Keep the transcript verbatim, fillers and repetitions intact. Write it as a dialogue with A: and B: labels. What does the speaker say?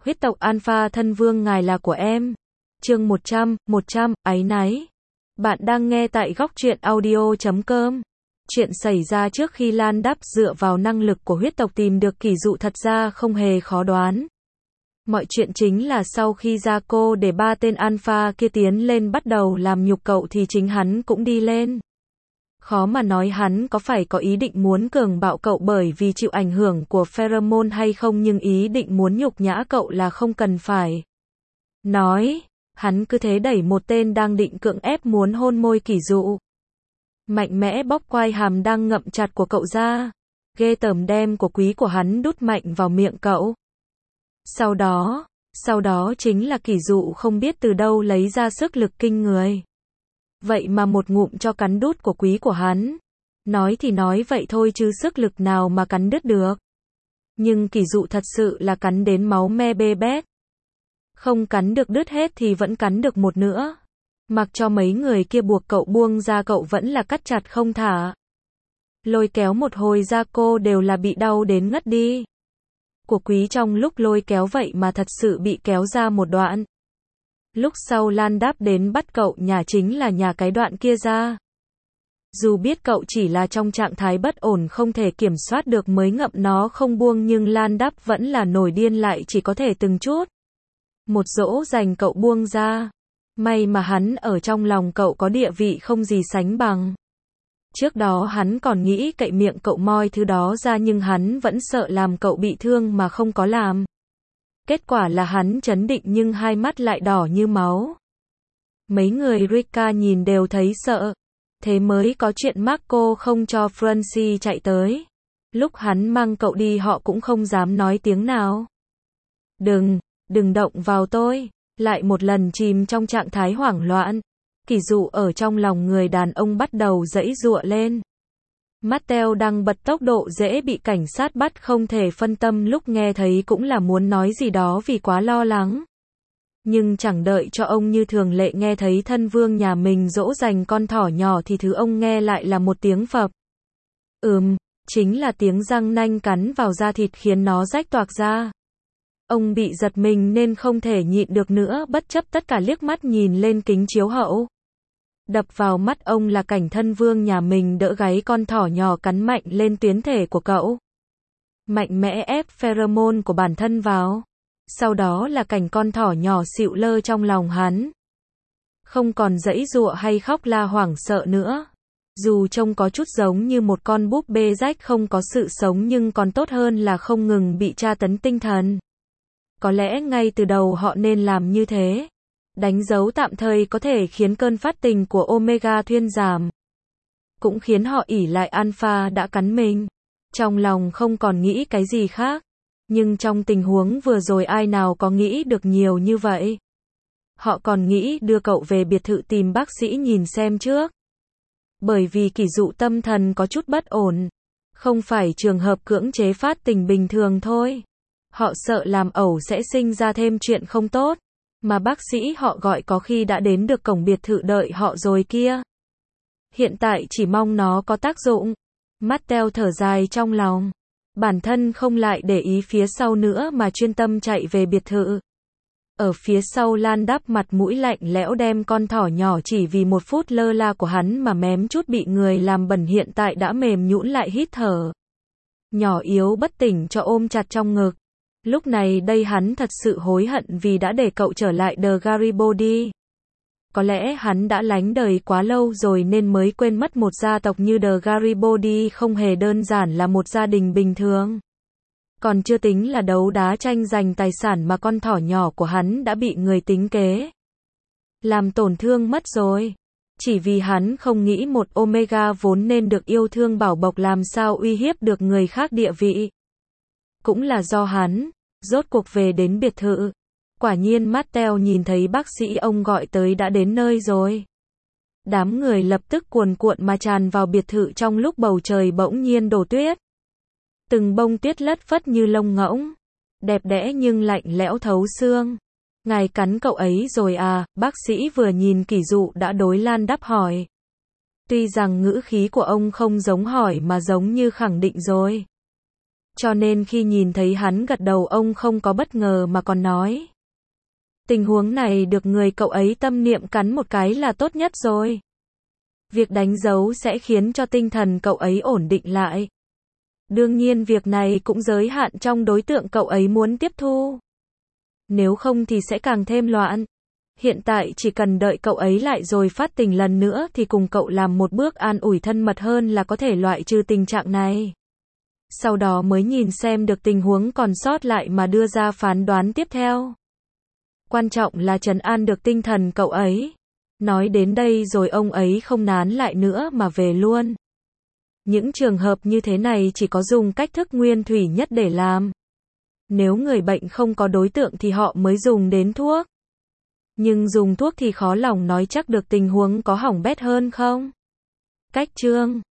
A: Huyết tộc Alpha thân vương ngài là của em. Chương một trăm, một trăm, áy náy. Bạn đang nghe tại góc truyện audio chấm com. Chuyện xảy ra trước khi Lan Đáp dựa vào năng lực của huyết tộc tìm được kỷ dụ thật ra không hề khó đoán. Mọi chuyện chính là sau khi Jaco để ba tên Alpha kia tiến lên bắt đầu làm nhục cậu thì chính hắn cũng đi lên. Khó mà nói hắn có phải có ý định muốn cường bạo cậu bởi vì chịu ảnh hưởng của pheromone hay không, nhưng ý định muốn nhục nhã cậu là không cần phải nói. Hắn cứ thế đẩy một tên đang định cưỡng ép muốn hôn môi kỷ dụ. Mạnh mẽ bóc quai hàm đang ngậm chặt của cậu ra. Ghê tởm đem của quý của hắn đút mạnh vào miệng cậu. Sau đó, sau đó chính là kỷ dụ không biết từ đâu lấy ra sức lực kinh người. Vậy mà một ngụm cho cắn đút của quý của hắn. Nói thì nói vậy thôi chứ sức lực nào mà cắn đứt được. Nhưng kỷ dụ thật sự là cắn đến máu me bê bét. Không cắn được đứt hết thì vẫn cắn được một nữa. Mặc cho mấy người kia buộc cậu buông ra cậu vẫn là cắt chặt không thả. Lôi kéo một hồi ra cô đều là bị đau đến ngất đi. Của quý trong lúc lôi kéo vậy mà thật sự bị kéo ra một đoạn. Lúc sau Lan Đáp đến bắt cậu nhả chính là nhả cái đoạn kia ra. Dù biết cậu chỉ là trong trạng thái bất ổn không thể kiểm soát được mới ngậm nó không buông, nhưng Lan Đáp vẫn là nổi điên lại chỉ có thể từng chút một dỗ dành cậu buông ra. May mà hắn ở trong lòng cậu có địa vị không gì sánh bằng. Trước đó hắn còn nghĩ cậy miệng cậu moi thứ đó ra nhưng hắn vẫn sợ làm cậu bị thương mà không có làm. Kết quả là hắn trấn định nhưng hai mắt lại đỏ như máu. Mấy người Rika nhìn đều thấy sợ. Thế mới có chuyện Marco không cho Francie chạy tới. Lúc hắn mang cậu đi họ cũng không dám nói tiếng nào. Đừng, đừng động vào tôi. Lại một lần chìm trong trạng thái hoảng loạn. Kỷ dụ ở trong lòng người đàn ông bắt đầu giãy giụa lên. Mattel đang bật tốc độ dễ bị cảnh sát bắt không thể phân tâm, lúc nghe thấy cũng là muốn nói gì đó vì quá lo lắng. Nhưng chẳng đợi cho ông như thường lệ nghe thấy thân vương nhà mình dỗ dành con thỏ nhỏ thì thứ ông nghe lại là một tiếng phập. Ừm, chính là tiếng răng nanh cắn vào da thịt khiến nó rách toạc ra. Ông bị giật mình nên không thể nhịn được nữa, bất chấp tất cả liếc mắt nhìn lên kính chiếu hậu. Đập vào mắt ông là cảnh thân vương nhà mình đỡ gáy con thỏ nhỏ cắn mạnh lên tuyến thể của cậu. Mạnh mẽ ép pheromone của bản thân vào. Sau đó là cảnh con thỏ nhỏ xịu lơ trong lòng hắn. Không còn giãy giụa hay khóc la hoảng sợ nữa. Dù trông có chút giống như một con búp bê rách không có sự sống nhưng còn tốt hơn là không ngừng bị tra tấn tinh thần. Có lẽ ngay từ đầu họ nên làm như thế. Đánh dấu tạm thời có thể khiến cơn phát tình của Omega thuyên giảm. Cũng khiến họ ỷ lại Alpha đã cắn mình. Trong lòng không còn nghĩ cái gì khác. Nhưng trong tình huống vừa rồi ai nào có nghĩ được nhiều như vậy. Họ còn nghĩ đưa cậu về biệt thự tìm bác sĩ nhìn xem trước. Bởi vì kỷ dụ tâm thần có chút bất ổn. Không phải trường hợp cưỡng chế phát tình bình thường thôi. Họ sợ làm ẩu sẽ sinh ra thêm chuyện không tốt. Mà bác sĩ họ gọi có khi đã đến được cổng biệt thự đợi họ rồi kia. Hiện tại chỉ mong nó có tác dụng. Mattel thở dài trong lòng. Bản thân không lại để ý phía sau nữa mà chuyên tâm chạy về biệt thự. Ở phía sau Lan Đáp mặt mũi lạnh lẽo đem con thỏ nhỏ chỉ vì một phút lơ là của hắn mà mém chút bị người làm bẩn, hiện tại đã mềm nhũn lại hít thở. Nhỏ yếu bất tỉnh cho ôm chặt trong ngực. Lúc này đây hắn thật sự hối hận vì đã để cậu trở lại The Garibaldi. Có lẽ hắn đã lánh đời quá lâu rồi nên mới quên mất một gia tộc như The Garibaldi không hề đơn giản là một gia đình bình thường. Còn chưa tính là đấu đá tranh giành tài sản mà con thỏ nhỏ của hắn đã bị người tính kế làm tổn thương mất rồi. Chỉ vì hắn không nghĩ một Omega vốn nên được yêu thương bảo bọc làm sao uy hiếp được người khác địa vị. Cũng là do hắn, rốt cuộc về đến biệt thự. Quả nhiên Mattel nhìn thấy bác sĩ ông gọi tới đã đến nơi rồi. Đám người lập tức cuồn cuộn mà tràn vào biệt thự trong lúc bầu trời bỗng nhiên đổ tuyết. Từng bông tuyết lất phất như lông ngỗng. Đẹp đẽ nhưng lạnh lẽo thấu xương. Ngài cắn cậu ấy rồi à, bác sĩ vừa nhìn kỷ dụ đã đối Lan Đáp hỏi. Tuy rằng ngữ khí của ông không giống hỏi mà giống như khẳng định rồi. Cho nên khi nhìn thấy hắn gật đầu ông không có bất ngờ mà còn nói. Tình huống này được người cậu ấy tâm niệm cắn một cái là tốt nhất rồi. Việc đánh dấu sẽ khiến cho tinh thần cậu ấy ổn định lại. Đương nhiên việc này cũng giới hạn trong đối tượng cậu ấy muốn tiếp thu. Nếu không thì sẽ càng thêm loạn. Hiện tại chỉ cần đợi cậu ấy lại rồi phát tình lần nữa thì cùng cậu làm một bước an ủi thân mật hơn là có thể loại trừ tình trạng này. Sau đó mới nhìn xem được tình huống còn sót lại mà đưa ra phán đoán tiếp theo. Quan trọng là trấn an được tinh thần cậu ấy. Nói đến đây rồi ông ấy không nán lại nữa mà về luôn. Những trường hợp như thế này chỉ có dùng cách thức nguyên thủy nhất để làm. Nếu người bệnh không có đối tượng thì họ mới dùng đến thuốc. Nhưng dùng thuốc thì khó lòng nói chắc được tình huống có hỏng bét hơn không. Cách chương